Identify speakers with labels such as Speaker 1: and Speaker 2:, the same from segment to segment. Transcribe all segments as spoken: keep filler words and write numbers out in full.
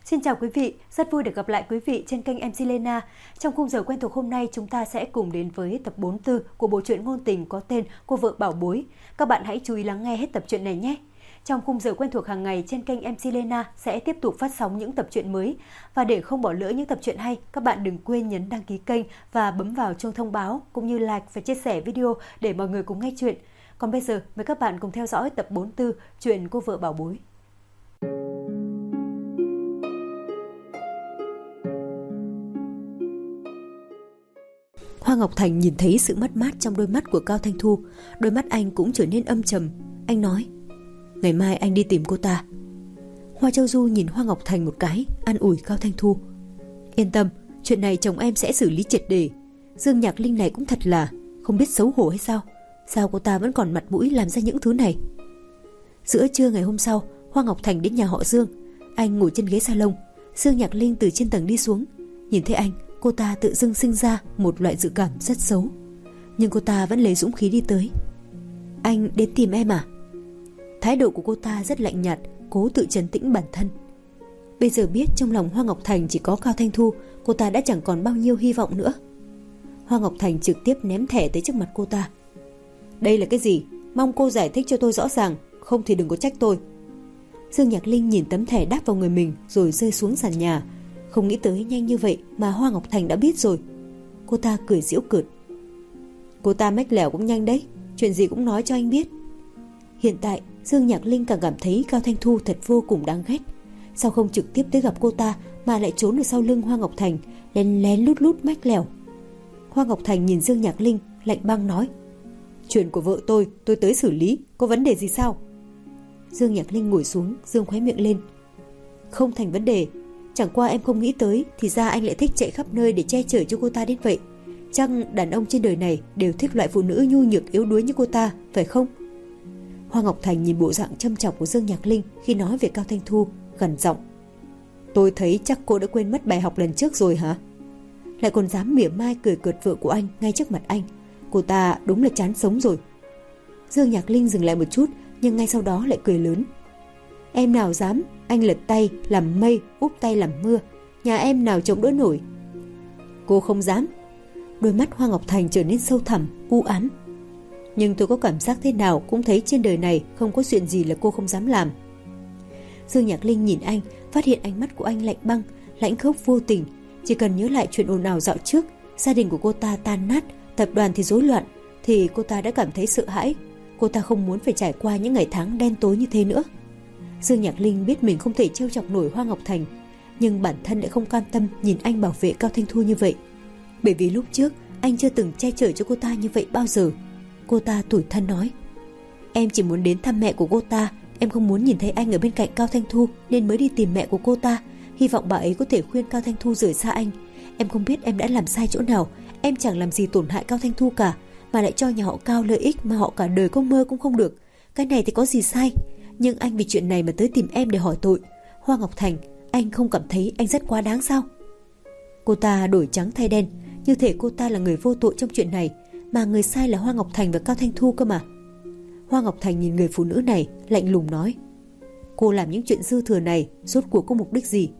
Speaker 1: Xin chào quý vị, rất vui được gặp lại quý vị trên kênh em xê Lena. Trong khung giờ quen thuộc hôm nay, chúng ta sẽ cùng đến với tập bốn mươi tư của bộ truyện ngôn tình có tên Cô vợ bảo bối. Các bạn hãy chú ý lắng nghe hết tập truyện này nhé. Trong khung giờ quen thuộc hàng ngày trên kênh em xê Lena sẽ tiếp tục phát sóng những tập truyện mới. Và để không bỏ lỡ những tập truyện hay, các bạn đừng quên nhấn đăng ký kênh và bấm vào chuông thông báo, cũng như like và chia sẻ video để mọi người cùng nghe chuyện. Còn bây giờ, mời các bạn cùng theo dõi tập bốn mươi tư chuyện Cô vợ bảo bối. Hoa Ngọc Thành nhìn thấy sự mất mát trong đôi mắt của Cao Thanh Thu. Đôi mắt anh cũng trở nên âm trầm. Anh nói: ngày mai anh đi tìm cô ta. Hoa Châu Du nhìn Hoa Ngọc Thành một cái, an ủi Cao Thanh Thu: yên tâm, chuyện này chồng em sẽ xử lý triệt để. Dương Nhạc Linh này cũng thật là không biết xấu hổ hay sao. Sao cô ta vẫn còn mặt mũi làm ra những thứ này. Giữa trưa ngày hôm sau, Hoa Ngọc Thành đến nhà họ Dương. Anh ngồi trên ghế salon. Dương Nhạc Linh từ trên tầng đi xuống. Nhìn thấy anh, cô ta tự dưng sinh ra một loại dự cảm rất xấu. Nhưng cô ta vẫn lấy dũng khí đi tới. Anh đến tìm em à? Thái độ của cô ta rất lạnh nhạt, cố tự trấn tĩnh bản thân. Bây giờ biết trong lòng Hoa Ngọc Thành chỉ có Cao Thanh Thu, cô ta đã chẳng còn bao nhiêu hy vọng nữa. Hoa Ngọc Thành trực tiếp ném thẻ tới trước mặt cô ta. Đây là cái gì? Mong cô giải thích cho tôi rõ ràng, không thì đừng có trách tôi. Dương Nhạc Linh nhìn tấm thẻ đáp vào người mình rồi rơi xuống sàn nhà. Không nghĩ tới nhanh như vậy mà Hoa Ngọc Thành đã biết rồi. Cô ta cười giễu cợt. Cô ta mách lẻo cũng nhanh đấy, chuyện gì cũng nói cho anh biết. Hiện tại Dương Nhạc Linh càng cảm thấy Cao Thanh Thu thật vô cùng đáng ghét. Sao không trực tiếp tới gặp cô ta mà lại trốn ở sau lưng Hoa Ngọc Thành, lén lén lút lút mách lẻo. Hoa Ngọc Thành nhìn Dương Nhạc Linh lạnh băng nói: chuyện của vợ tôi, tôi tới xử lý, có vấn đề gì sao? Dương Nhạc Linh ngồi xuống, dương khóe miệng lên. Không thành vấn đề, chẳng qua em không nghĩ tới thì ra anh lại thích chạy khắp nơi để che chở cho cô ta đến vậy. Chắc đàn ông trên đời này đều thích loại phụ nữ nhu nhược yếu đuối như cô ta, phải không? Hoa Ngọc Thành nhìn bộ dạng châm chọc của Dương Nhạc Linh khi nói về Cao Thanh Thu, gằn giọng: tôi thấy chắc cô đã quên mất bài học lần trước rồi hả? Lại còn dám mỉa mai cười cợt vợ của anh ngay trước mặt anh. Cô ta đúng là chán sống rồi. Dương Nhạc Linh dừng lại một chút, nhưng ngay sau đó lại cười lớn. Em nào dám, anh lật tay làm mây, úp tay làm mưa, nhà em nào chống đỡ nổi. Cô không dám. Đôi mắt Hoa Ngọc Thành trở nên sâu thẳm, u ám. Nhưng tôi có cảm giác thế nào cũng thấy trên đời này không có chuyện gì là cô không dám làm. Dương Nhạc Linh nhìn anh, phát hiện ánh mắt của anh lạnh băng, lãnh khốc vô tình. Chỉ cần nhớ lại chuyện ồn ào dạo trước, gia đình của cô ta tan nát, tập đoàn thì rối loạn, thì cô ta đã cảm thấy sợ hãi. Cô ta không muốn phải trải qua những ngày tháng đen tối như thế nữa. Dương Nhạc Linh biết mình không thể trêu chọc nổi Hoa Ngọc Thành, nhưng bản thân lại không cam tâm nhìn anh bảo vệ Cao Thanh Thu như vậy. Bởi vì lúc trước anh chưa từng che chở cho cô ta như vậy bao giờ. Cô ta tủi thân nói: em chỉ muốn đến thăm mẹ của cô ta, em không muốn nhìn thấy anh ở bên cạnh Cao Thanh Thu nên mới đi tìm mẹ của cô ta, hy vọng bà ấy có thể khuyên Cao Thanh Thu rời xa anh. Em không biết em đã làm sai chỗ nào, em chẳng làm gì tổn hại Cao Thanh Thu cả, mà lại cho nhà họ Cao lợi ích mà họ cả đời có mơ cũng không được. Cái này thì có gì sai? Nhưng anh vì chuyện này mà tới tìm em để hỏi tội. Hoa Ngọc Thành, anh không cảm thấy anh rất quá đáng sao? Cô ta đổi trắng thay đen, như thể cô ta là người vô tội trong chuyện này, mà người sai là Hoa Ngọc Thành và Cao Thanh Thu cơ mà. Hoa Ngọc Thành nhìn người phụ nữ này, lạnh lùng nói: cô làm những chuyện dư thừa này rốt cuộc có mục đích gì?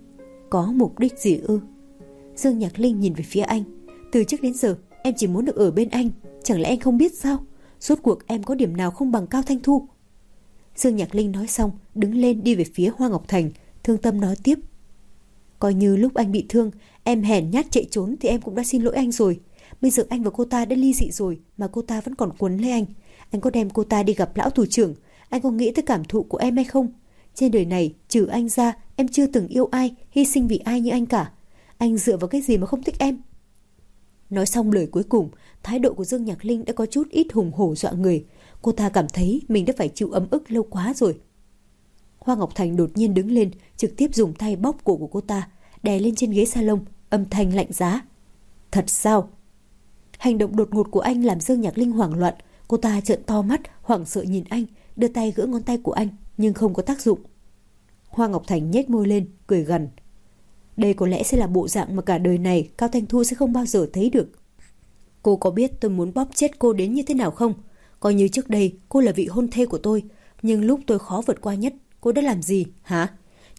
Speaker 1: Có mục đích gì ư? Dương Nhạc Linh nhìn về phía anh. Từ trước đến giờ em chỉ muốn được ở bên anh, chẳng lẽ anh không biết sao? Rốt cuộc em có điểm nào không bằng Cao Thanh Thu? Dương Nhạc Linh nói xong, đứng lên đi về phía Hoa Ngọc Thành, thương tâm nói tiếp: coi như lúc anh bị thương, em hèn nhát chạy trốn thì em cũng đã xin lỗi anh rồi. Bây giờ anh và cô ta đã ly dị rồi mà cô ta vẫn còn quấn lấy anh. Anh có đem cô ta đi gặp lão thủ trưởng, anh có nghĩ tới cảm thụ của em hay không? Trên đời này trừ anh ra, em chưa từng yêu ai, hy sinh vì ai như anh cả. Anh dựa vào cái gì mà không thích em? Nói xong lời cuối cùng, thái độ của Dương Nhạc Linh đã có chút ít hùng hổ dọa người. Cô ta cảm thấy mình đã phải chịu ấm ức lâu quá rồi. Hoa Ngọc Thành đột nhiên đứng lên, trực tiếp dùng tay bóp cổ của cô ta, đè lên trên ghế salon, âm thanh lạnh giá: thật sao? Hành động đột ngột của anh làm Dương Nhạc Linh hoảng loạn. Cô ta trợn to mắt, hoảng sợ nhìn anh, đưa tay gỡ ngón tay của anh, nhưng không có tác dụng. Hoa Ngọc Thành nhếch môi lên, cười gằn: đây có lẽ sẽ là bộ dạng mà cả đời này Cao Thanh Thu sẽ không bao giờ thấy được. Cô có biết tôi muốn bóp chết cô đến như thế nào không? Coi như trước đây cô là vị hôn thê của tôi, nhưng lúc tôi khó vượt qua nhất, cô đã làm gì hả?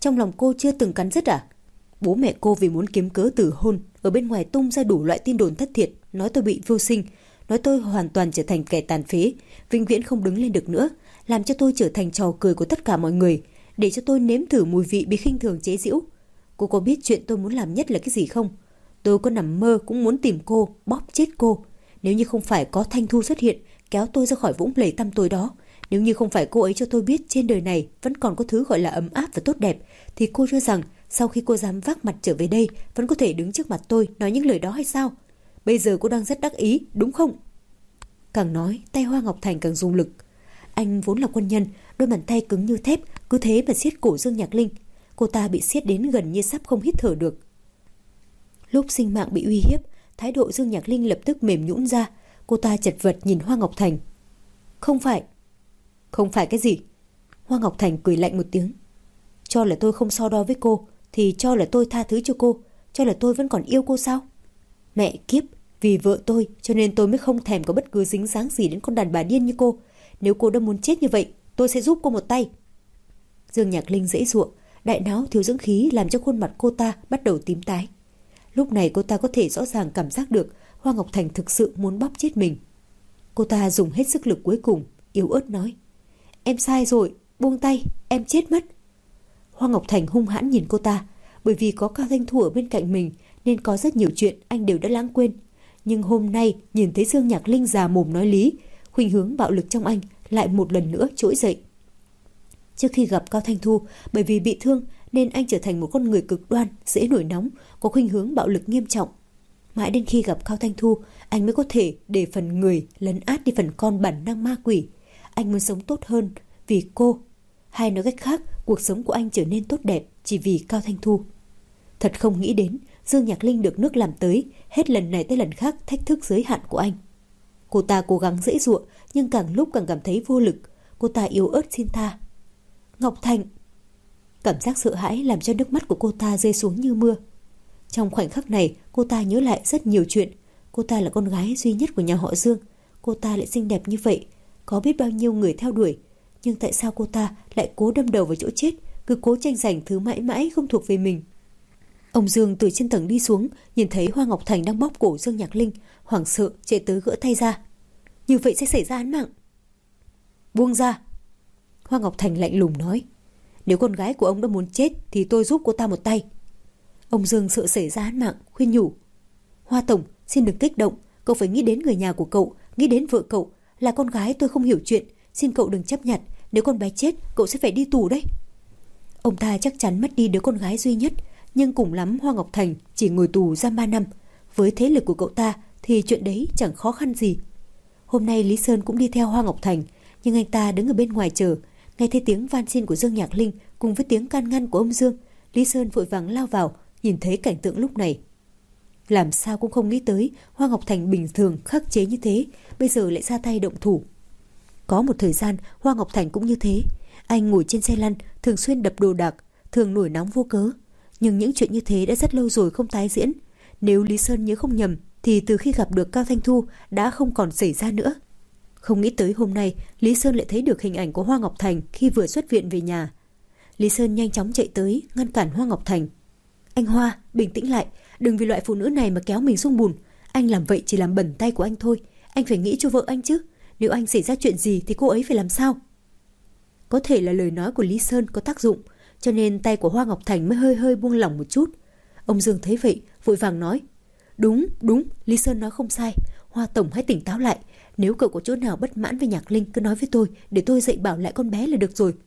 Speaker 1: Trong lòng cô chưa từng cắn rứt à? Bố mẹ cô vì muốn kiếm cớ từ hôn ở bên ngoài tung ra đủ loại tin đồn thất thiệt, nói tôi bị vô sinh, nói tôi hoàn toàn trở thành kẻ tàn phế, vĩnh viễn không đứng lên được nữa, làm cho tôi trở thành trò cười của tất cả mọi người, để cho tôi nếm thử mùi vị bị khinh thường chế giễu. Cô có biết chuyện tôi muốn làm nhất là cái gì không? Tôi có nằm mơ cũng muốn tìm cô, bóp chết cô. Nếu như không phải có Thanh Thu xuất hiện, kéo tôi ra khỏi vũng lầy tăm tối đó, nếu như không phải cô ấy cho tôi biết trên đời này vẫn còn có thứ gọi là ấm áp và tốt đẹp, thì cô cho rằng sau khi cô dám vác mặt trở về đây vẫn có thể đứng trước mặt tôi nói những lời đó hay sao? Bây giờ cô đang rất đắc ý, đúng không? Càng nói, tay Hoa Ngọc Thành càng dùng lực. Anh vốn là quân nhân, đôi bàn tay cứng như thép, cứ thế mà siết cổ Dương Nhạc Linh. Cô ta bị siết đến gần như sắp không hít thở được. Lúc sinh mạng bị uy hiếp, thái độ Dương Nhạc Linh lập tức mềm nhũn ra. Cô ta chật vật nhìn Hoa Ngọc Thành. Không phải. Không phải cái gì? Hoa Ngọc Thành cười lạnh một tiếng. Cho là tôi không so đo với cô, thì cho là tôi tha thứ cho cô, cho là tôi vẫn còn yêu cô sao? Mẹ kiếp, vì vợ tôi cho nên tôi mới không thèm có bất cứ dính dáng gì đến con đàn bà điên như cô. Nếu cô đã muốn chết như vậy, tôi sẽ giúp cô một tay. Dương Nhạc Linh giãy giụa, đại não thiếu dưỡng khí làm cho khuôn mặt cô ta bắt đầu tím tái. Lúc này cô ta có thể rõ ràng cảm giác được Hoa Ngọc Thành thực sự muốn bóp chết mình. Cô ta dùng hết sức lực cuối cùng, yếu ớt nói: Em sai rồi, buông tay, em chết mất. Hoa Ngọc Thành hung hãn nhìn cô ta. Bởi vì có Cao Thanh Thu ở bên cạnh mình nên có rất nhiều chuyện anh đều đã lãng quên. Nhưng hôm nay nhìn thấy Dương Nhạc Linh già mồm nói lý, khuynh hướng bạo lực trong anh lại một lần nữa trỗi dậy. Trước khi gặp Cao Thanh Thu, bởi vì bị thương nên anh trở thành một con người cực đoan, dễ nổi nóng, có khuynh hướng bạo lực nghiêm trọng. Mãi đến khi gặp Cao Thanh Thu, anh mới có thể để phần người lấn át đi phần con bản năng ma quỷ. Anh muốn sống tốt hơn vì cô. Hay nói cách khác, cuộc sống của anh trở nên tốt đẹp chỉ vì Cao Thanh Thu. Thật không nghĩ đến Dương Nhạc Linh được nước làm tới, hết lần này tới lần khác thách thức giới hạn của anh. Cô ta cố gắng giãy giụa, nhưng càng lúc càng cảm thấy vô lực. Cô ta yếu ớt xin tha. Ngọc Thành. Cảm giác sợ hãi làm cho nước mắt của cô ta rơi xuống như mưa. Trong khoảnh khắc này, cô ta nhớ lại rất nhiều chuyện. Cô ta là con gái duy nhất của nhà họ Dương. Cô ta lại xinh đẹp như vậy, có biết bao nhiêu người theo đuổi. Nhưng tại sao cô ta lại cố đâm đầu vào chỗ chết, cứ cố tranh giành thứ mãi mãi không thuộc về mình? Ông Dương từ trên tầng đi xuống, nhìn thấy Hoa Ngọc Thành đang bóp cổ Dương Nhạc Linh, hoảng sợ chạy tới gỡ tay ra. Như vậy sẽ xảy ra án mạng. Buông ra. Hoa Ngọc Thành lạnh lùng nói. Nếu con gái của ông đã muốn chết thì tôi giúp cô ta một tay. Ông Dương sợ xảy ra án mạng, khuyên nhủ. Hoa Tổng, xin đừng kích động. Cậu phải nghĩ đến người nhà của cậu, nghĩ đến vợ cậu. Là con gái tôi không hiểu chuyện, xin cậu đừng chấp nhận. Nếu con bé chết, cậu sẽ phải đi tù đấy. Ông ta chắc chắn mất đi đứa con gái duy nhất, nhưng cùng lắm Hoa Ngọc Thành chỉ ngồi tù giam ba năm. Với thế lực của cậu ta thì chuyện đấy chẳng khó khăn gì. Hôm nay Lý Sơn cũng đi theo Hoa Ngọc Thành, nhưng anh ta đứng ở bên ngoài chờ. Nghe thấy tiếng van xin của Dương Nhạc Linh cùng với tiếng can ngăn của ông Dương, Lý Sơn vội vàng lao vào. Nhìn thấy cảnh tượng lúc này, làm sao cũng không nghĩ tới Hoa Ngọc Thành bình thường khắc chế như thế, bây giờ lại ra tay động thủ. Có một thời gian Hoa Ngọc Thành cũng như thế. Anh ngồi trên xe lăn, thường xuyên đập đồ đạc, thường nổi nóng vô cớ. Nhưng những chuyện như thế đã rất lâu rồi không tái diễn. Nếu Lý Sơn nhớ không nhầm thì từ khi gặp được Cao Thanh Thu đã không còn xảy ra nữa. Không nghĩ tới hôm nay Lý Sơn lại thấy được hình ảnh của Hoa Ngọc Thành khi vừa xuất viện về nhà. Lý Sơn nhanh chóng chạy tới ngăn cản Hoa Ngọc Thành. Anh Hoa, bình tĩnh lại, đừng vì loại phụ nữ này mà kéo mình xuống bùn. Anh làm vậy chỉ làm bẩn tay của anh thôi. Anh phải nghĩ cho vợ anh chứ. Nếu anh xảy ra chuyện gì thì cô ấy phải làm sao? Có thể là lời nói của Lý Sơn có tác dụng, cho nên tay của Hoa Ngọc Thành mới hơi hơi buông lỏng một chút. Ông Dương thấy vậy, vội vàng nói. Đúng, đúng, Lý Sơn nói không sai. Hoa Tổng hãy tỉnh táo lại. Nếu cậu có chỗ nào bất mãn với Nhạc Linh cứ nói với tôi, để tôi dạy bảo lại con bé là được rồi.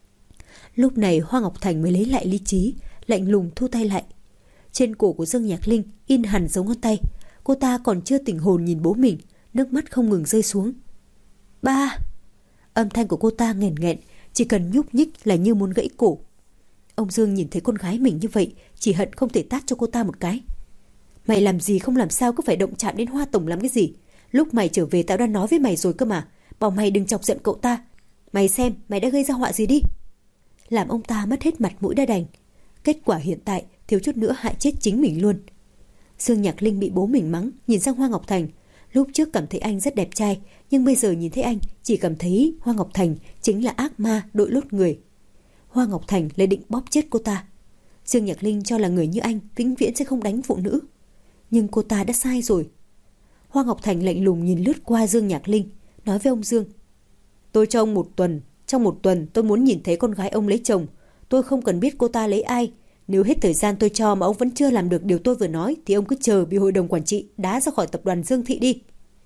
Speaker 1: Lúc này Hoa Ngọc Thành mới lấy lại lý trí, lạnh lùng thu tay lại. Trên cổ của Dương Nhạc Linh in hẳn dấu ngón tay. Cô ta còn chưa tỉnh hồn nhìn bố mình, nước mắt không ngừng rơi xuống. Ba! Âm thanh của cô ta nghẹn nghẹn, chỉ cần nhúc nhích là như muốn gãy cổ. Ông Dương nhìn thấy con gái mình như vậy, chỉ hận không thể tát cho cô ta một cái. Mày làm gì không làm sao cứ phải động chạm đến Hoa Tổng làm cái gì? Lúc mày trở về tao đã nói với mày rồi cơ mà, bảo mày đừng chọc giận cậu ta. Mày xem mày đã gây ra họa gì đi. Làm ông ta mất hết mặt mũi đã đành. Kết quả hiện tại thiếu chút nữa hại chết chính mình luôn. Dương Nhạc Linh bị bố mình mắng, nhìn sang Hoa Ngọc Thành. Lúc trước cảm thấy anh rất đẹp trai, nhưng bây giờ nhìn thấy anh chỉ cảm thấy Hoa Ngọc Thành chính là ác ma đội lốt người. Hoa Ngọc Thành lại định bóp chết cô ta. Dương Nhạc Linh cho là người như anh vĩnh viễn sẽ không đánh phụ nữ. Nhưng cô ta đã sai rồi. Hoa Ngọc Thành lạnh lùng nhìn lướt qua Dương Nhạc Linh, nói với ông Dương: Tôi cho ông một tuần. Trong một tuần tôi muốn nhìn thấy con gái ông lấy chồng. Tôi không cần biết cô ta lấy ai. Nếu hết thời gian tôi cho mà ông vẫn chưa làm được điều tôi vừa nói, thì ông cứ chờ bị hội đồng quản trị đá ra khỏi tập đoàn Dương Thị đi.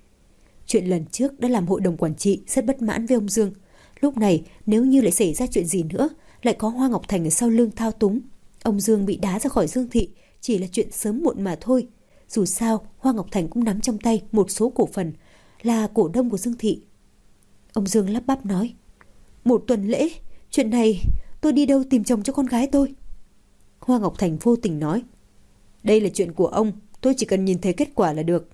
Speaker 1: Chuyện lần trước đã làm hội đồng quản trị rất bất mãn với ông Dương. Lúc này nếu như lại xảy ra chuyện gì nữa, lại có Hoa Ngọc Thành ở sau lưng thao túng, ông Dương bị đá ra khỏi Dương Thị chỉ là chuyện sớm muộn mà thôi. Dù sao Hoa Ngọc Thành cũng nắm trong tay một số cổ phần, là cổ đông của Dương Thị. Ông Dương lắp bắp nói: Một tuần lễ, chuyện này tôi đi đâu tìm chồng cho con gái tôi? Hoa Ngọc Thành vô tình nói: Đây là chuyện của ông, tôi chỉ cần nhìn thấy kết quả là được.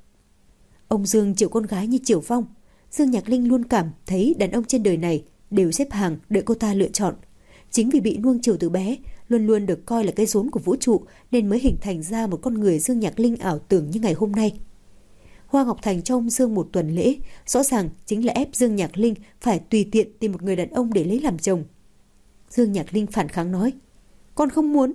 Speaker 1: Ông Dương chiều con gái như chiều vong. Dương Nhạc Linh luôn cảm thấy đàn ông trên đời này đều xếp hàng đợi cô ta lựa chọn. Chính vì bị nuông chiều từ bé, luôn luôn được coi là cái rốn của vũ trụ, nên mới hình thành ra một con người Dương Nhạc Linh ảo tưởng như ngày hôm nay. Hoa Ngọc Thành cho ông Dương một tuần lễ, rõ ràng chính là ép Dương Nhạc Linh phải tùy tiện tìm một người đàn ông để lấy làm chồng. Dương Nhạc Linh phản kháng nói: Con không muốn.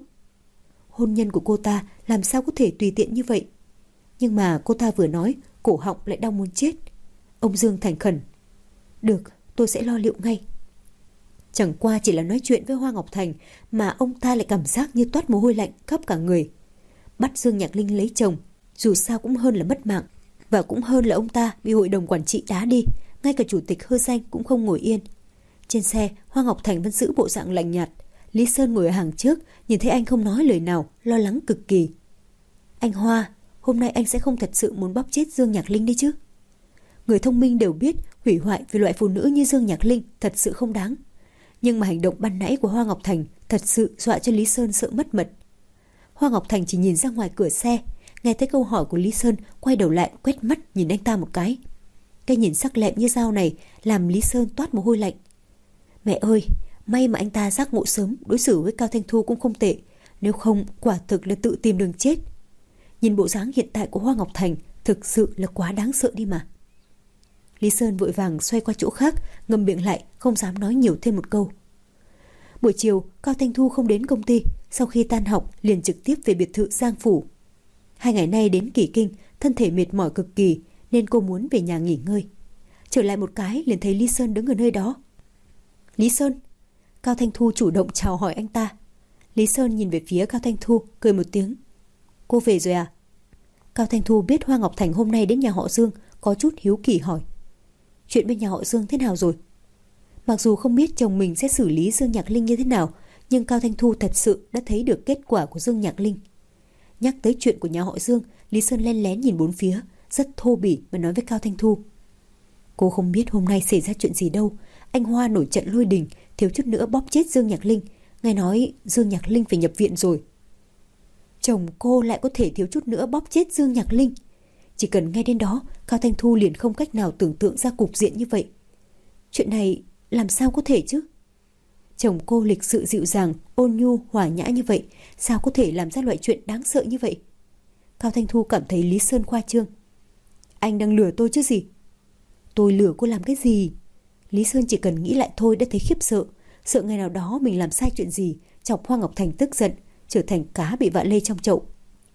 Speaker 1: Hôn nhân của cô ta làm sao có thể tùy tiện như vậy? Nhưng mà cô ta vừa nói, cổ họng lại đau muốn chết. Ông Dương thành khẩn: Được, tôi sẽ lo liệu ngay. Chẳng qua chỉ là nói chuyện với Hoa Ngọc Thành mà ông ta lại cảm giác như toát mồ hôi lạnh khắp cả người. Bắt Dương Nhạc Linh lấy chồng, dù sao cũng hơn là mất mạng, và cũng hơn là ông ta bị hội đồng quản trị đá đi. Ngay cả chủ tịch Hơ Danh cũng không ngồi yên. Trên xe, Hoa Ngọc Thành vẫn giữ bộ dạng lạnh nhạt. Lý Sơn ngồi ở hàng trước, nhìn thấy anh không nói lời nào, lo lắng cực kỳ. Anh Hoa, hôm nay anh sẽ không thật sự muốn bóp chết Dương Nhạc Linh đi chứ? Người thông minh đều biết hủy hoại vì loại phụ nữ như Dương Nhạc Linh thật sự không đáng. Nhưng mà hành động ban nãy của Hoa Ngọc Thành thật sự dọa cho Lý Sơn sợ mất mật. Hoa Ngọc Thành chỉ nhìn ra ngoài cửa xe, nghe thấy câu hỏi của Lý Sơn, quay đầu lại quét mắt nhìn anh ta một cái. Cái nhìn sắc lẹm như dao này làm Lý Sơn toát mồ hôi lạnh. Mẹ ơi, may mà anh ta giác ngộ sớm, đối xử với Cao Thanh Thu cũng không tệ, nếu không quả thực là tự tìm đường chết. Nhìn bộ dáng hiện tại của Hoa Ngọc Thành thực sự là quá đáng sợ đi mà. Lý Sơn vội vàng xoay qua chỗ khác, ngậm miệng lại, không dám nói nhiều thêm một câu. Buổi chiều, Cao Thanh Thu không đến công ty, sau khi tan học liền trực tiếp về biệt thự Giang Phủ. Hai ngày nay đến Kỳ Kinh, thân thể mệt mỏi cực kỳ nên cô muốn về nhà nghỉ ngơi. Trở lại một cái liền thấy Lý Sơn đứng ở nơi đó. Lý Sơn. Cao Thanh Thu chủ động chào hỏi anh ta. Lý Sơn nhìn về phía Cao Thanh Thu, cười một tiếng. Cô về rồi à? Cao Thanh Thu biết Hoa Ngọc Thành hôm nay đến nhà họ Dương, có chút hiếu kỳ hỏi. Chuyện bên nhà họ Dương thế nào rồi? Mặc dù không biết chồng mình sẽ xử lý Dương Nhạc Linh như thế nào, nhưng Cao Thanh Thu thật sự đã thấy được kết quả của Dương Nhạc Linh. Nhắc tới chuyện của nhà họ Dương, Lý Sơn len lén nhìn bốn phía, rất thô bỉ mà nói với Cao Thanh Thu. Cô không biết hôm nay xảy ra chuyện gì đâu. Anh Hoa nổi trận lôi đình, thiếu chút nữa bóp chết Dương Nhạc Linh. Nghe nói Dương Nhạc Linh phải nhập viện rồi. Chồng cô lại có thể thiếu chút nữa bóp chết Dương Nhạc Linh. Chỉ cần nghe đến đó, Cao Thanh Thu liền không cách nào tưởng tượng ra cục diện như vậy. Chuyện này làm sao có thể chứ? Chồng cô lịch sự dịu dàng, ôn nhu, hòa nhã như vậy, sao có thể làm ra loại chuyện đáng sợ như vậy? Cao Thanh Thu cảm thấy Lý Sơn khoa trương. Anh đang lừa tôi chứ gì? Tôi lừa cô làm cái gì? Lý Sơn chỉ cần nghĩ lại thôi đã thấy khiếp sợ. Sợ ngày nào đó mình làm sai chuyện gì, chọc Hoa Ngọc Thành tức giận, trở thành cá bị vạ lây trong chậu.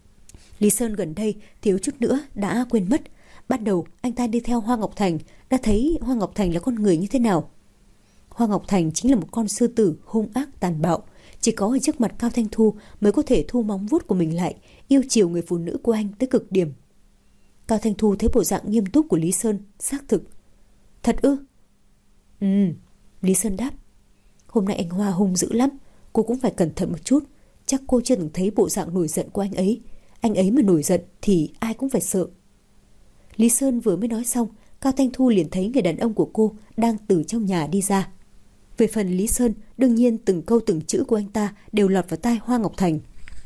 Speaker 1: Lý Sơn gần đây thiếu chút nữa đã quên mất. Bắt đầu anh ta đi theo Hoa Ngọc Thành, đã thấy Hoa Ngọc Thành là con người như thế nào. Hoa Ngọc Thành chính là một con sư tử hung ác tàn bạo. Chỉ có ở trước mặt Cao Thanh Thu mới có thể thu móng vuốt của mình lại, yêu chiều người phụ nữ của anh tới cực điểm. Cao Thanh Thu thấy bộ dạng nghiêm túc của Lý Sơn, xác thực. Thật ư? Ừ, Lý Sơn đáp. Hôm nay anh Hoa hung dữ lắm, cô cũng phải cẩn thận một chút. Chắc cô chưa từng thấy bộ dạng nổi giận của anh ấy. Anh ấy mà nổi giận thì ai cũng phải sợ. Lý Sơn vừa mới nói xong, Cao Thanh Thu liền thấy người đàn ông của cô đang từ trong nhà đi ra. Về phần Lý Sơn, đương nhiên từng câu từng chữ của anh ta đều lọt vào tai Hoa Ngọc Thành.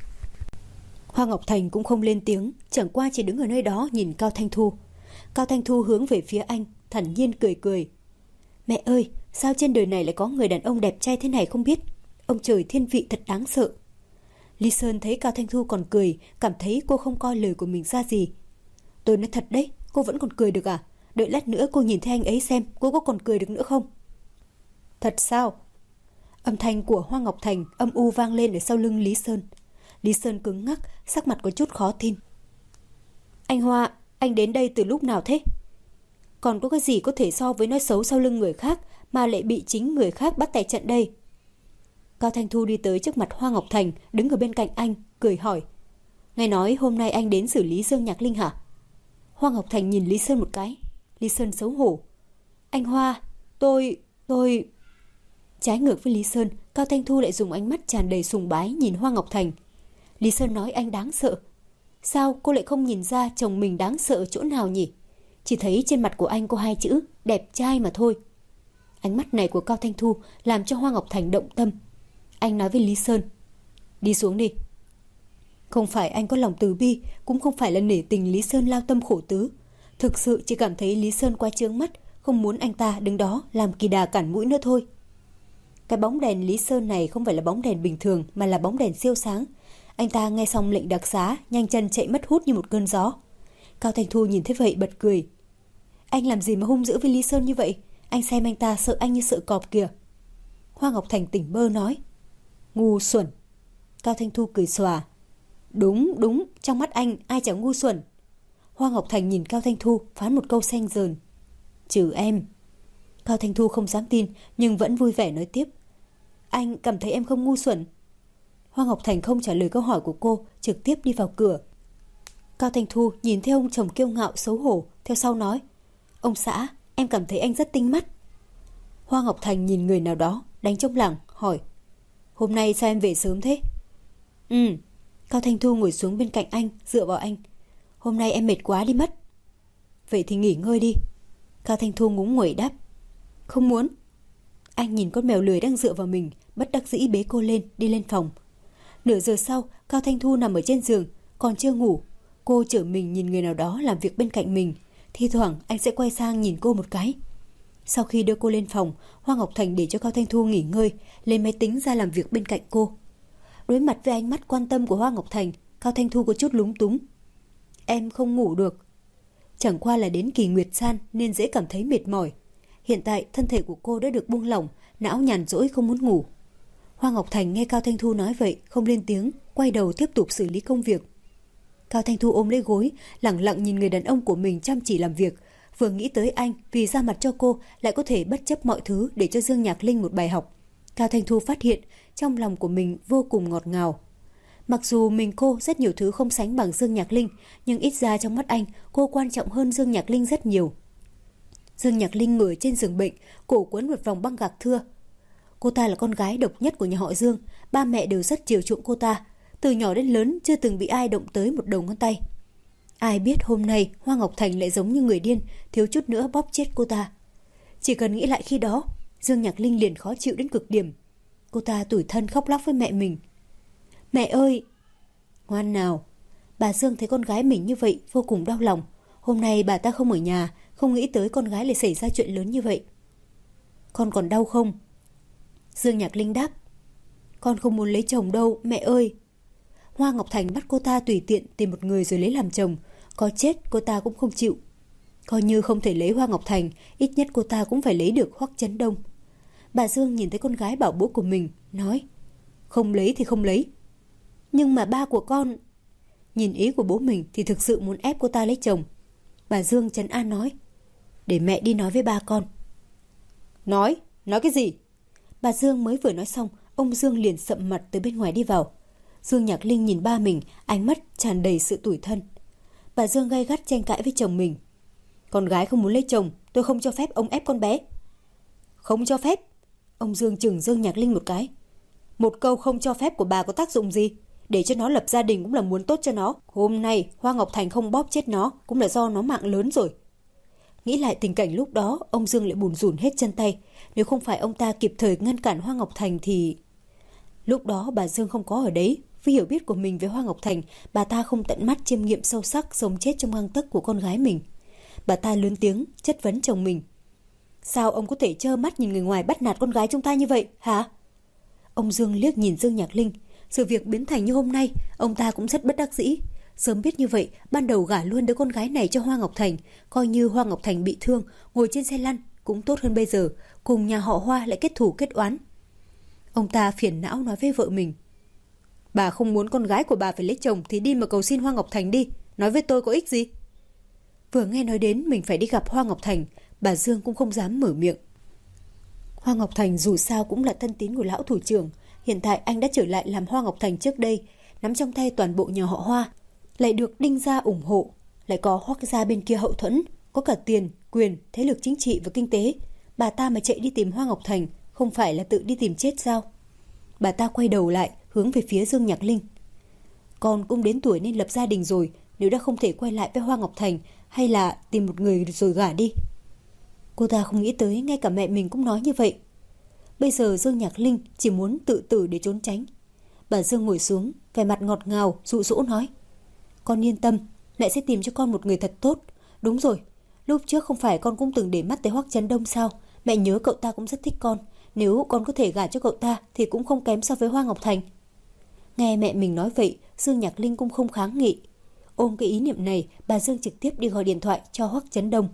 Speaker 1: Hoa Ngọc Thành cũng không lên tiếng, chẳng qua chỉ đứng ở nơi đó nhìn Cao Thanh Thu. Cao Thanh Thu hướng về phía anh, thản nhiên cười cười. Mẹ ơi, sao trên đời này lại có người đàn ông đẹp trai thế này không biết? Ông trời thiên vị thật đáng sợ. Lý Sơn thấy Cao Thanh Thu còn cười, cảm thấy cô không coi lời của mình ra gì. Tôi nói thật đấy, cô vẫn còn cười được à? Đợi lát nữa cô nhìn thấy anh ấy xem, cô có còn cười được nữa không? Thật sao? Âm thanh của Hoa Ngọc Thành âm u vang lên ở sau lưng Lý Sơn. Lý Sơn cứng ngắc, sắc mặt có chút khó tin. Anh Hoa, anh đến đây từ lúc nào thế? Còn có cái gì có thể so với nói xấu sau lưng người khác mà lại bị chính người khác bắt tại trận đây? Cao Thanh Thu đi tới trước mặt Hoa Ngọc Thành, đứng ở bên cạnh anh, cười hỏi. Nghe nói hôm nay anh đến xử lý Dương Nhạc Linh hả? Hoa Ngọc Thành nhìn Lý Sơn một cái. Lý Sơn xấu hổ. Anh Hoa, tôi... tôi... Trái ngược với Lý Sơn, Cao Thanh Thu lại dùng ánh mắt tràn đầy sùng bái nhìn Hoa Ngọc Thành. Lý Sơn nói anh đáng sợ. Sao cô lại không nhìn ra chồng mình đáng sợ ở chỗ nào nhỉ? Chỉ thấy trên mặt của anh có hai chữ đẹp trai mà thôi. Ánh mắt này của Cao Thanh Thu làm cho Hoa Ngọc Thành động tâm. Anh nói với Lý Sơn. Đi xuống đi. Không phải anh có lòng từ bi, cũng không phải là nể tình Lý Sơn lao tâm khổ tứ. Thực sự chỉ cảm thấy Lý Sơn quá chướng mắt, không muốn anh ta đứng đó làm kỳ đà cản mũi nữa thôi. Cái bóng đèn Lý Sơn này không phải là bóng đèn bình thường mà là bóng đèn siêu sáng. Anh ta nghe xong lệnh đặc xá, nhanh chân chạy mất hút như một cơn gió. Cao Thanh Thu nhìn thấy vậy bật cười. Anh làm gì mà hung dữ với Lý Sơn như vậy? Anh xem anh ta sợ anh như sợ cọp kìa. Hoa Ngọc Thành tỉnh bơ nói. Ngu xuẩn. Cao Thanh Thu cười xòa. Đúng, đúng, trong mắt anh ai chẳng ngu xuẩn. Hoa Ngọc Thành nhìn Cao Thanh Thu phán một câu xanh dờn. Trừ em. Cao Thanh Thu không dám tin nhưng vẫn vui vẻ nói tiếp. Anh cảm thấy em không ngu xuẩn. Hoa Ngọc Thành không trả lời câu hỏi của cô, trực tiếp đi vào cửa. Cao Thanh Thu nhìn theo ông chồng kiêu ngạo xấu hổ, theo sau nói. Ông xã, em cảm thấy anh rất tinh mắt. Hoa Ngọc Thành nhìn người nào đó, đánh trong lảng, hỏi. Hôm nay sao em về sớm thế? Ừ. Cao Thanh Thu ngồi xuống bên cạnh anh, dựa vào anh. Hôm nay em mệt quá đi mất. Vậy thì nghỉ ngơi đi. Cao Thanh Thu ngúng nguẩy đáp. Không muốn. Anh nhìn con mèo lười đang dựa vào mình, bất đắc dĩ bế cô lên, đi lên phòng. Nửa giờ sau, Cao Thanh Thu nằm ở trên giường, còn chưa ngủ. Cô trở mình nhìn người nào đó làm việc bên cạnh mình. Thi thoảng anh sẽ quay sang nhìn cô một cái. Sau khi đưa cô lên phòng, Hoa Ngọc Thành để cho Cao Thanh Thu nghỉ ngơi, lấy máy tính ra làm việc bên cạnh cô. Đối mặt với ánh mắt quan tâm của Hoa Ngọc Thành, Cao Thanh Thu có chút lúng túng. Em không ngủ được. Chẳng qua là đến kỳ nguyệt san nên dễ cảm thấy mệt mỏi. Hiện tại thân thể của cô đã được buông lỏng, não nhàn rỗi không muốn ngủ. Hoa Ngọc Thành nghe Cao Thanh Thu nói vậy, không lên tiếng, quay đầu tiếp tục xử lý công việc. Cao Thanh Thu ôm lấy gối, lẳng lặng nhìn người đàn ông của mình chăm chỉ làm việc. Vừa nghĩ tới anh vì ra mặt cho cô lại có thể bất chấp mọi thứ để cho Dương Nhạc Linh một bài học. Cao Thanh Thu phát hiện trong lòng của mình vô cùng ngọt ngào. Mặc dù mình cô rất nhiều thứ không sánh bằng Dương Nhạc Linh, nhưng ít ra trong mắt anh cô quan trọng hơn Dương Nhạc Linh rất nhiều. Dương Nhạc Linh ngồi trên giường bệnh, cổ quấn một vòng băng gạc thưa. Cô ta là con gái độc nhất của nhà họ Dương, ba mẹ đều rất chiều chuộng cô ta. Từ nhỏ đến lớn chưa từng bị ai động tới một đầu ngón tay. Ai biết hôm nay Hoa Ngọc Thành lại giống như người điên, thiếu chút nữa bóp chết cô ta. Chỉ cần nghĩ lại khi đó, Dương Nhạc Linh liền khó chịu đến cực điểm. Cô ta tủi thân khóc lóc với mẹ mình. Mẹ ơi! Ngoan nào! Bà Dương thấy con gái mình như vậy vô cùng đau lòng. Hôm nay bà ta không ở nhà, không nghĩ tới con gái lại xảy ra chuyện lớn như vậy. Con còn đau không? Dương Nhạc Linh đáp. Con không muốn lấy chồng đâu, mẹ ơi! Hoa Ngọc Thành bắt cô ta tùy tiện tìm một người rồi lấy làm chồng. Có chết cô ta cũng không chịu. Coi như không thể lấy Hoa Ngọc Thành, ít nhất cô ta cũng phải lấy được Hoắc Chấn Đông. Bà Dương nhìn thấy con gái bảo bố của mình, nói. Không lấy thì không lấy. Nhưng mà ba của con... Nhìn ý của bố mình thì thực sự muốn ép cô ta lấy chồng. Bà Dương trấn an nói. Để mẹ đi nói với ba con. Nói? Nói cái gì? Bà Dương mới vừa nói xong, ông Dương liền sậm mặt từ bên ngoài đi vào. Dương Nhạc Linh nhìn ba mình, ánh mắt tràn đầy sự tủi thân. Bà Dương gay gắt tranh cãi với chồng mình. Con gái không muốn lấy chồng, tôi không cho phép ông ép con bé. Không cho phép? Ông Dương chừng Dương Nhạc Linh một cái. Một câu không cho phép của bà có tác dụng gì? Để cho nó lập gia đình cũng là muốn tốt cho nó. Hôm nay Hoa Ngọc Thành không bóp chết nó cũng là do nó mạng lớn rồi. Nghĩ lại tình cảnh lúc đó, ông Dương lại bùn rùn hết chân tay. Nếu không phải ông ta kịp thời ngăn cản Hoa Ngọc Thành thì... Lúc đó bà Dương không có ở đấy. Với hiểu biết của mình với Hoa Ngọc Thành, bà ta không tận mắt chiêm nghiệm sâu sắc sống chết trong gang tấc của con gái mình. Bà ta lớn tiếng chất vấn chồng mình. Sao ông có thể trơ mắt nhìn người ngoài bắt nạt con gái chúng ta như vậy hả? Ông Dương liếc nhìn Dương Nhạc Linh. Sự việc biến thành như hôm nay, ông ta cũng rất bất đắc dĩ. Sớm biết như vậy, ban đầu gả luôn đứa con gái này cho Hoa Ngọc Thành. Coi như Hoa Ngọc Thành bị thương, ngồi trên xe lăn cũng tốt hơn bây giờ. Cùng nhà họ Hoa lại kết thù kết oán. Ông ta phiền não nói với vợ mình. Bà không muốn con gái của bà phải lấy chồng thì đi mà cầu xin Hoa Ngọc Thành đi. Nói với tôi có ích gì? Vừa nghe nói đến mình phải đi gặp Hoa Ngọc Thành, bà Dương cũng không dám mở miệng. Hoa Ngọc Thành dù sao cũng là thân tín của lão thủ trưởng. Hiện tại anh đã trở lại làm Hoa Ngọc Thành trước đây, nắm trong tay toàn bộ nhà họ Hoa, lại được Đinh gia ủng hộ, lại có Hoắc gia bên kia hậu thuẫn, có cả tiền, quyền, thế lực chính trị và kinh tế. Bà ta mà chạy đi tìm Hoa Ngọc Thành, không phải là tự đi tìm chết sao? Bà ta quay đầu lại, hướng về phía Dương Nhạc Linh. Con cũng đến tuổi nên lập gia đình rồi, nếu đã không thể quay lại với Hoa Ngọc Thành, hay là tìm một người rồi gả đi. Cô ta không nghĩ tới ngay cả mẹ mình cũng nói như vậy. Bây giờ Dương Nhạc Linh chỉ muốn tự tử để trốn tránh. Bà Dương ngồi xuống, vẻ mặt ngọt ngào, dụ dỗ nói. Con yên tâm, mẹ sẽ tìm cho con một người thật tốt. Đúng rồi, lúc trước không phải con cũng từng để mắt tới Hoắc Chấn Đông sao? Mẹ nhớ cậu ta cũng rất thích con. Nếu con có thể gả cho cậu ta thì cũng không kém so với Hoa Ngọc Thành. Nghe mẹ mình nói vậy, Dương Nhạc Linh cũng không kháng nghị. Ôm cái ý niệm này, bà Dương trực tiếp đi gọi điện thoại cho Hoắc Chấn Đông.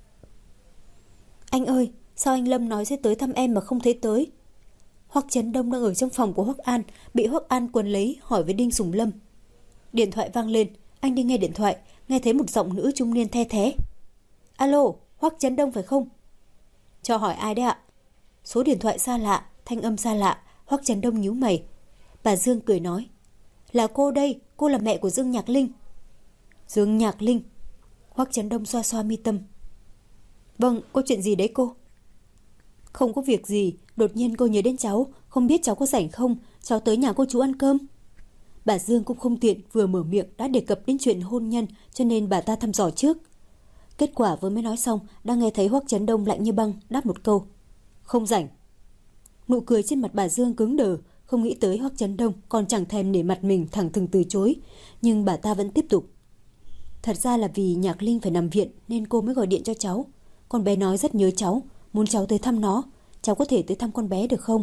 Speaker 1: Anh ơi, sao anh Lâm nói sẽ tới thăm em mà không thấy tới? Hoắc Chấn Đông đang ở trong phòng của Hoắc An, bị Hoắc An quấn lấy hỏi với Đinh Sùng Lâm. Điện thoại vang lên, anh đi nghe điện thoại, nghe thấy một giọng nữ trung niên the thé. Alo, Hoắc Chấn Đông phải không? Cho hỏi ai đấy ạ? Số điện thoại xa lạ, thanh âm xa lạ. Hoắc Chấn Đông nhíu mày. Bà Dương cười nói. Là cô đây, cô là mẹ của Dương Nhạc Linh. Dương Nhạc Linh. Hoắc Chấn Đông xoa xoa mi tâm. Vâng, có chuyện gì đấy cô? Không có việc gì, đột nhiên cô nhớ đến cháu, không biết cháu có rảnh không, cháu tới nhà cô chú ăn cơm. Bà Dương cũng không tiện vừa mở miệng đã đề cập đến chuyện hôn nhân, cho nên bà ta thăm dò trước. Kết quả vừa mới nói xong, đang nghe thấy Hoắc Chấn Đông lạnh như băng đáp một câu. Không rảnh. Nụ cười trên mặt bà Dương cứng đờ, không nghĩ tới Hoắc Chấn Đông còn chẳng thèm nể mặt mình thẳng thừng từ chối, nhưng bà ta vẫn tiếp tục. Thật ra là vì Nhạc Linh phải nằm viện nên cô mới gọi điện cho cháu. Con bé nói rất nhớ cháu, muốn cháu tới thăm nó. Cháu có thể tới thăm con bé được không?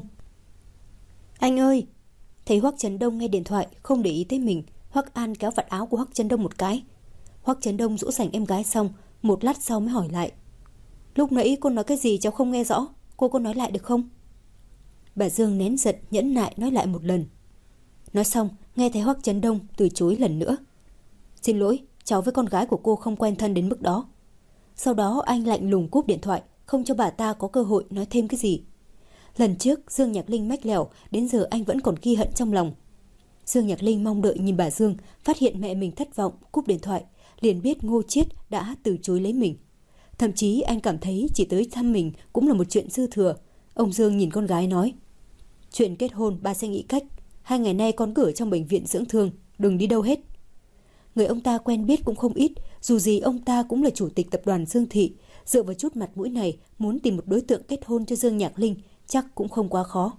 Speaker 1: Anh ơi! Thấy Hoắc Chấn Đông nghe điện thoại không để ý tới mình, Hoắc An kéo vạt áo của Hoắc Chấn Đông một cái. Hoắc Chấn Đông dỗ dành em gái xong, một lát sau mới hỏi lại. Lúc nãy cô nói cái gì cháu không nghe rõ, cô có nói lại được không? Bà Dương nén giận nhẫn nại nói lại một lần. Nói xong, nghe thấy Hoắc Chấn Đông từ chối lần nữa. Xin lỗi, cháu với con gái của cô không quen thân đến mức đó. Sau đó anh lạnh lùng cúp điện thoại, không cho bà ta có cơ hội nói thêm cái gì. Lần trước Dương Nhạc Linh mách lẻo, đến giờ anh vẫn còn ghi hận trong lòng. Dương Nhạc Linh mong đợi nhìn bà Dương, phát hiện mẹ mình thất vọng, cúp điện thoại, liền biết Ngô Chiết đã từ chối lấy mình. Thậm chí anh cảm thấy chỉ tới thăm mình cũng là một chuyện dư thừa. Ông Dương nhìn con gái nói. Chuyện kết hôn ba sẽ nghĩ cách. Hai ngày nay con cứ ở trong bệnh viện dưỡng thương, đừng đi đâu hết. Người ông ta quen biết cũng không ít, dù gì ông ta cũng là chủ tịch tập đoàn Dương Thị. Dựa vào chút mặt mũi này, muốn tìm một đối tượng kết hôn cho Dương Nhạc Linh chắc cũng không quá khó.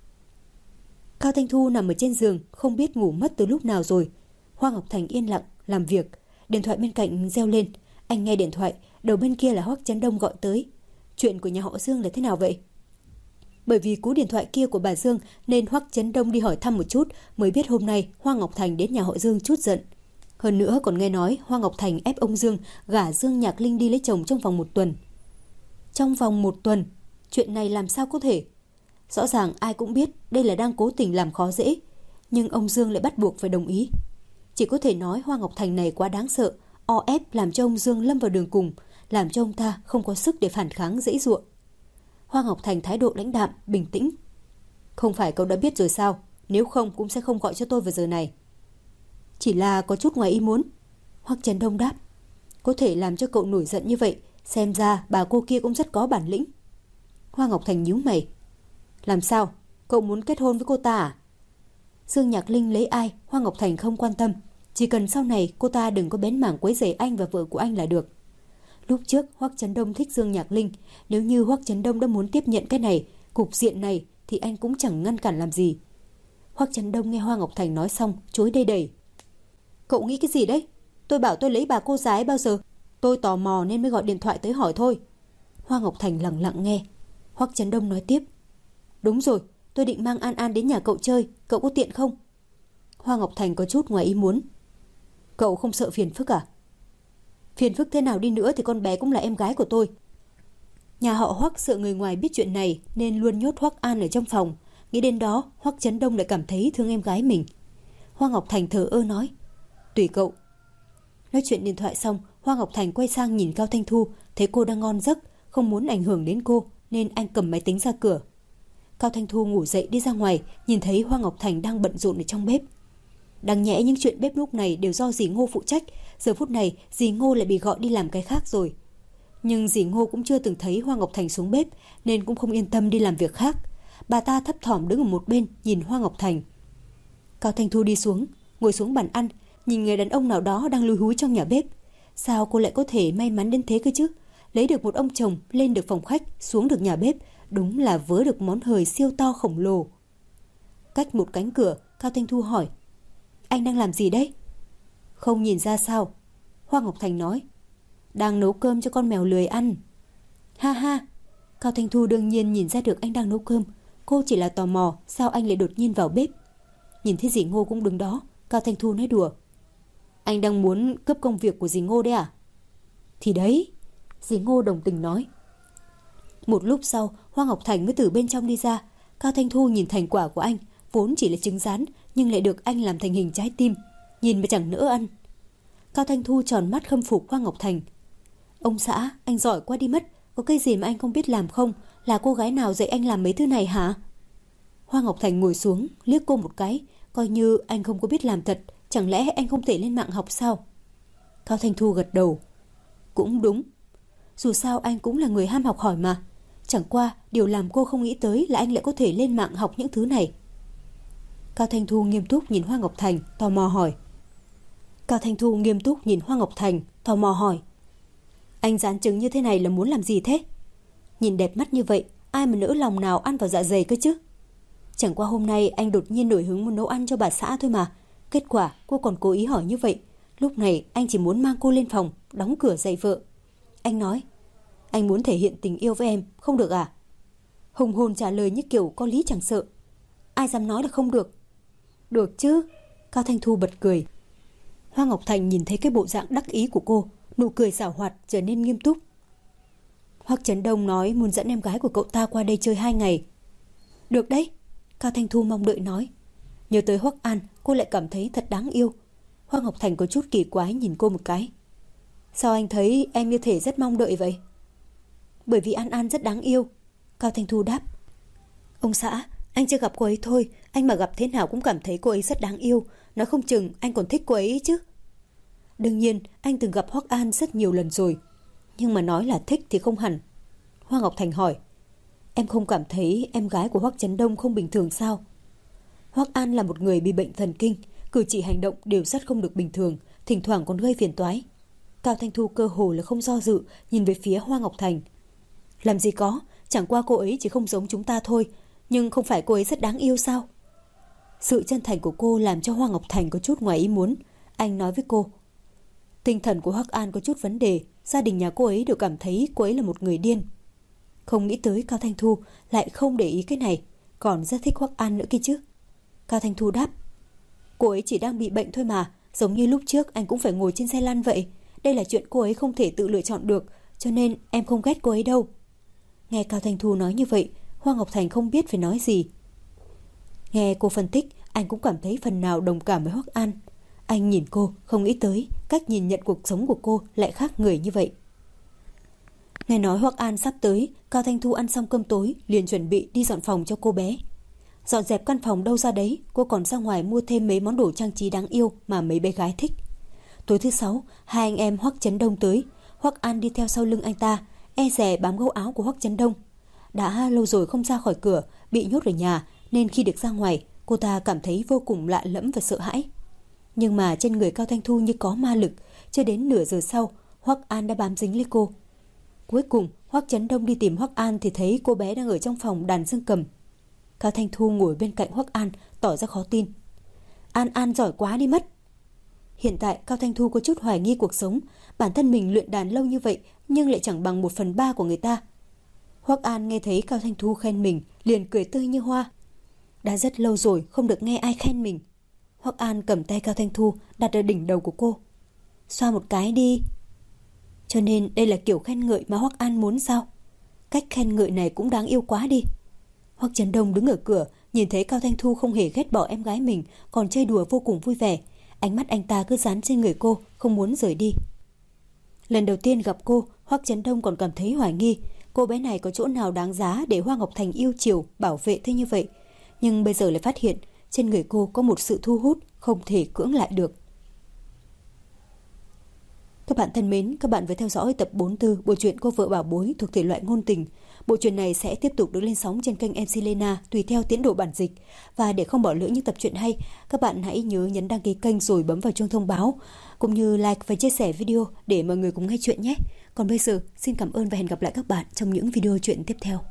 Speaker 1: Cao Thanh Thu nằm ở trên giường, không biết ngủ mất từ lúc nào rồi. Hoa Ngọc Thành yên lặng làm việc, điện thoại bên cạnh reo lên. Anh nghe điện thoại, đầu bên kia là Hoắc Chấn Đông gọi tới. Chuyện của nhà họ Dương là thế nào vậy? Bởi vì cú điện thoại kia của bà Dương nên Hoắc Chấn Đông đi hỏi thăm một chút, mới biết hôm nay Hoa Ngọc Thành đến nhà họ Dương chút giận. Hơn nữa còn nghe nói Hoa Ngọc Thành ép ông Dương gả Dương Nhạc Linh đi lấy chồng trong vòng một tuần. Trong vòng một tuần? Chuyện này làm sao có thể? Rõ ràng ai cũng biết đây là đang cố tình làm khó dễ, nhưng ông Dương lại bắt buộc phải đồng ý. Chỉ có thể nói Hoa Ngọc Thành này quá đáng sợ, o ép làm cho ông Dương lâm vào đường cùng, làm cho ông ta không có sức để phản kháng giãy giụa. Hoa Ngọc Thành thái độ lãnh đạm, bình tĩnh. Không phải cậu đã biết rồi sao? Nếu không cũng sẽ không gọi cho tôi vào giờ này. Chỉ là có chút ngoài ý muốn. Hoắc Chấn Đông đáp. Có thể làm cho cậu nổi giận như vậy, xem ra bà cô kia cũng rất có bản lĩnh. Hoa Ngọc Thành nhíu mày. Làm sao? Cậu muốn kết hôn với cô ta à? Dương Nhạc Linh lấy ai, Hoa Ngọc Thành không quan tâm. Chỉ cần sau này cô ta đừng có bén mảng quấy rầy anh và vợ của anh là được. Lúc trước Hoắc Chấn Đông thích Dương Nhạc Linh, nếu như Hoắc Chấn Đông đã muốn tiếp nhận cái này, cục diện này thì anh cũng chẳng ngăn cản làm gì. Hoắc Chấn Đông nghe Hoa Ngọc Thành nói xong, chối đầy đầy. Cậu nghĩ cái gì đấy? Tôi bảo tôi lấy bà cô gái bao giờ? Tôi tò mò nên mới gọi điện thoại tới hỏi thôi. Hoa Ngọc Thành lặng lặng nghe. Hoắc Chấn Đông nói tiếp. Đúng rồi, tôi định mang An An đến nhà cậu chơi, cậu có tiện không? Hoa Ngọc Thành có chút ngoài ý muốn. Cậu không sợ phiền phức à? Phiền phức thế nào đi nữa thì con bé cũng là em gái của tôi. Nhà họ Hoắc sợ người ngoài biết chuyện này nên luôn nhốt Hoắc An ở trong phòng. Nghĩ đến đó, Hoắc Chấn Đông lại cảm thấy thương em gái mình. Hoa Ngọc Thành thờ ơ nói, tùy cậu. Nói chuyện điện thoại xong, Hoa Ngọc Thành quay sang nhìn Cao Thanh Thu, thấy cô đang ngon giấc, không muốn ảnh hưởng đến cô nên anh cầm máy tính ra cửa. Cao Thanh Thu ngủ dậy đi ra ngoài, nhìn thấy Hoa Ngọc Thành đang bận rộn ở trong bếp. Đáng nhẽ những chuyện bếp lúc này đều do dì Ngô phụ trách, giờ phút này dì Ngô lại bị gọi đi làm cái khác rồi. Nhưng dì Ngô cũng chưa từng thấy Hoa Ngọc Thành xuống bếp nên cũng không yên tâm đi làm việc khác. Bà ta thấp thỏm đứng ở một bên nhìn Hoa Ngọc Thành. Cao Thanh Thu đi xuống, ngồi xuống bàn ăn, nhìn người đàn ông nào đó đang lúi húi trong nhà bếp. Sao cô lại có thể may mắn đến thế cơ chứ? Lấy được một ông chồng, lên được phòng khách, xuống được nhà bếp, đúng là vớ được món hời siêu to khổng lồ. Cách một cánh cửa, Cao Thanh Thu hỏi, anh đang làm gì đấy? Không nhìn ra sao? Hoa Ngọc Thành nói, đang nấu cơm cho con mèo lười ăn. Ha ha. Cao Thanh Thu đương nhiên nhìn ra được anh đang nấu cơm. Cô chỉ là tò mò sao anh lại đột nhiên vào bếp. Nhìn thấy dì Ngô cũng đứng đó, Cao Thanh Thu nói đùa, anh đang muốn cướp công việc của dì Ngô đấy à? Thì đấy, dì Ngô đồng tình nói. Một lúc sau, Hoa Ngọc Thành mới từ bên trong đi ra. Cao Thanh Thu nhìn thành quả của anh, vốn chỉ là trứng rán nhưng lại được anh làm thành hình trái tim, nhìn mà chẳng nỡ ăn. Cao Thanh Thu tròn mắt khâm phục Hoa Ngọc Thành. Ông xã, anh giỏi quá đi mất, có cái gì mà anh không biết làm không? Là cô gái nào dạy anh làm mấy thứ này hả? Hoa Ngọc Thành ngồi xuống, liếc cô một cái, coi như anh không có biết làm thật, chẳng lẽ anh không thể lên mạng học sao? Cao Thanh Thu gật đầu. Cũng đúng, dù sao anh cũng là người ham học hỏi mà. Chẳng qua điều làm cô không nghĩ tới là anh lại có thể lên mạng học những thứ này. Cao Thanh Thu nghiêm túc nhìn Hoa Ngọc Thành, tò mò hỏi. Cao Thanh Thu nghiêm túc nhìn Hoa Ngọc Thành, tò mò hỏi. Anh dán trứng như thế này là muốn làm gì thế? Nhìn đẹp mắt như vậy, ai mà nỡ lòng nào ăn vào dạ dày cơ chứ? Chẳng qua hôm nay anh đột nhiên nổi hứng muốn nấu ăn cho bà xã thôi mà. Kết quả cô còn cố ý hỏi như vậy. Lúc này anh chỉ muốn mang cô lên phòng, đóng cửa dạy vợ. Anh nói, anh muốn thể hiện tình yêu với em, không được à? Hùng hồn trả lời như kiểu có lý chẳng sợ. Ai dám nói là không được? Được chứ. Cao Thanh Thu bật cười. Hoa Ngọc Thành nhìn thấy cái bộ dạng đắc ý của cô, nụ cười giảo hoạt trở nên nghiêm túc. Hoắc Chấn Đông nói muốn dẫn em gái của cậu ta qua đây chơi hai ngày. Được đấy. Cao Thanh Thu mong đợi nói. Nhớ tới Hoắc An, cô lại cảm thấy thật đáng yêu. Hoa Ngọc Thành có chút kỳ quái nhìn cô một cái. Sao anh thấy em như thể rất mong đợi vậy? Bởi vì An An rất đáng yêu. Cao Thanh Thu đáp. Ông xã, anh chưa gặp cô ấy thôi, anh mà gặp thế nào cũng cảm thấy cô ấy rất đáng yêu. Nói không chừng anh còn thích cô ấy chứ. Đương nhiên anh từng gặp Hoắc An rất nhiều lần rồi, nhưng mà nói là thích thì không hẳn. Hoa Ngọc Thành hỏi, em không cảm thấy em gái của Hoắc Chấn Đông không bình thường sao? Hoắc An là một người bị bệnh thần kinh, cử chỉ hành động đều rất không được bình thường, thỉnh thoảng còn gây phiền toái. Cao Thanh Thu cơ hồ là không do dự, nhìn về phía Hoa Ngọc Thành. Làm gì có, chẳng qua cô ấy chỉ không giống chúng ta thôi, nhưng không phải cô ấy rất đáng yêu sao? Sự chân thành của cô làm cho Hoa Ngọc Thành có chút ngoài ý muốn. Anh nói với cô, tinh thần của Hoắc An có chút vấn đề, gia đình nhà cô ấy đều cảm thấy cô ấy là một người điên. Không nghĩ tới Cao Thanh Thu lại không để ý cái này, còn rất thích Hoắc An nữa kia chứ. Cao Thanh Thu đáp, cô ấy chỉ đang bị bệnh thôi mà, giống như lúc trước anh cũng phải ngồi trên xe lăn vậy. Đây là chuyện cô ấy không thể tự lựa chọn được, cho nên em không ghét cô ấy đâu. Nghe Cao Thanh Thu nói như vậy, Hoa Ngọc Thành không biết phải nói gì. Nghe cô phân tích, anh cũng cảm thấy phần nào đồng cảm với Hoắc An. Anh nhìn cô, không nghĩ tới cách nhìn nhận cuộc sống của cô lại khác người như vậy. Nghe nói Hoắc An sắp tới, Cao Thanh Thu ăn xong cơm tối liền chuẩn bị đi dọn phòng cho cô bé. Dọn dẹp căn phòng đâu ra đấy, cô còn ra ngoài mua thêm mấy món đồ trang trí đáng yêu mà mấy bé gái thích. Tối thứ sáu, hai anh em Hoắc Chấn Đông tới. Hoắc An đi theo sau lưng anh ta, e dè bám gấu áo của Hoắc Chấn Đông. Đã lâu rồi không ra khỏi cửa, bị nhốt ở nhà, nên khi được ra ngoài, cô ta cảm thấy vô cùng lạ lẫm và sợ hãi. Nhưng mà trên người Cao Thanh Thu như có ma lực, chưa đến nửa giờ sau, Hoắc An đã bám dính lấy cô. Cuối cùng, Hoắc Chấn Đông đi tìm Hoắc An thì thấy cô bé đang ở trong phòng đàn dương cầm. Cao Thanh Thu ngồi bên cạnh Hoắc An, tỏ ra khó tin. An An giỏi quá đi mất. Hiện tại Cao Thanh Thu có chút hoài nghi cuộc sống, bản thân mình luyện đàn lâu như vậy nhưng lại chẳng bằng một phần ba của người ta. Hoắc An nghe thấy Cao Thanh Thu khen mình, liền cười tươi như hoa. Đã rất lâu rồi không được nghe ai khen mình. Hoắc An cầm tay Cao Thanh Thu đặt ở đỉnh đầu của cô. Xoa một cái đi. Cho nên đây là kiểu khen ngợi mà Hoắc An muốn sao? Cách khen ngợi này cũng đáng yêu quá đi. Hoắc Chấn Đông đứng ở cửa, Nhìn thấy Cao Thanh Thu không hề ghét bỏ em gái mình, còn chơi đùa vô cùng vui vẻ. Ánh mắt anh ta cứ dán trên người cô, không muốn rời đi. Lần đầu tiên gặp cô, Hoắc Chấn Đông còn cảm thấy hoài nghi, cô bé này có chỗ nào đáng giá để Hoa Ngọc Thành yêu chiều, bảo vệ thế như vậy. Nhưng bây giờ lại phát hiện, trên người cô có một sự thu hút không thể cưỡng lại được. Các bạn thân mến, các bạn vừa theo dõi tập bốn mươi tư bộ truyện Cô Vợ Bảo Bối thuộc thể loại ngôn tình. Bộ truyện này sẽ tiếp tục được lên sóng trên kênh em xê Lena tùy theo tiến độ bản dịch. Và để không bỏ lỡ những tập truyện hay, các bạn hãy nhớ nhấn đăng ký kênh rồi bấm vào chuông thông báo, cũng như like và chia sẻ video để mọi người cùng nghe chuyện nhé. Còn bây giờ, xin cảm ơn và hẹn gặp lại các bạn trong những video truyện tiếp theo.